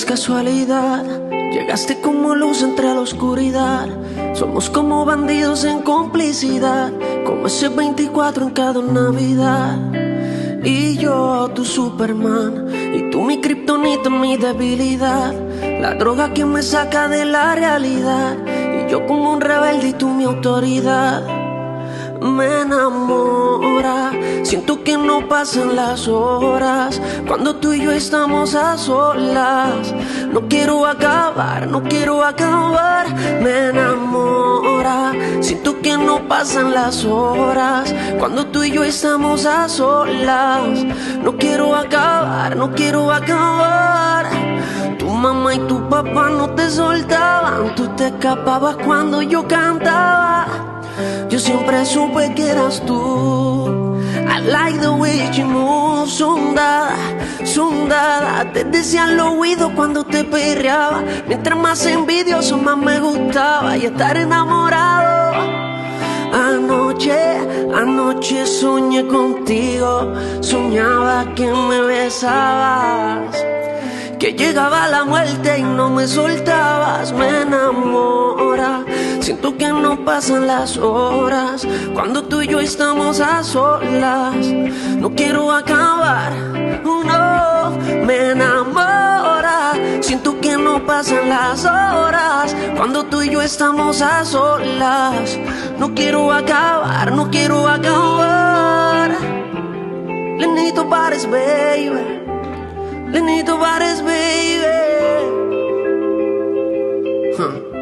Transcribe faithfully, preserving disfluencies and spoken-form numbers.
es casualidad, llegaste como luz entre la oscuridad. Somos como bandidos en complicidad, como ese veinticuatro en cada Navidad. Y yo, tu Superman, y tú mi kriptonita, mi debilidad. La droga que me saca de la realidad, y yo como un rebelde y tú mi autoridad. Me enamora, siento que no pasan las horas cuando tú y yo estamos a solas. No quiero acabar, no quiero acabar. Me enamora, siento que no pasan las horas cuando tú y yo estamos a solas. No quiero acabar, no quiero acabar. Tu mamá y tu papá no te soltaban, tú te escapabas cuando yo cantaba. Yo siempre supe que eras tú. I like the way you move, sondada, sondada. Te decía al oído cuando te perreaba. Mientras más envidioso más me gustaba y estar enamorado. Anoche, anoche soñé contigo. Soñaba que me besabas, que llegaba la muerte y no me soltabas. Me enamora, siento que no pasan las horas cuando tú y yo estamos a solas. No quiero acabar, no. Me enamora, siento que no pasan las horas cuando tú y yo estamos a solas. No quiero acabar, no quiero acabar. Lenito Bares, baby. Lenito Bares, baby. Huh.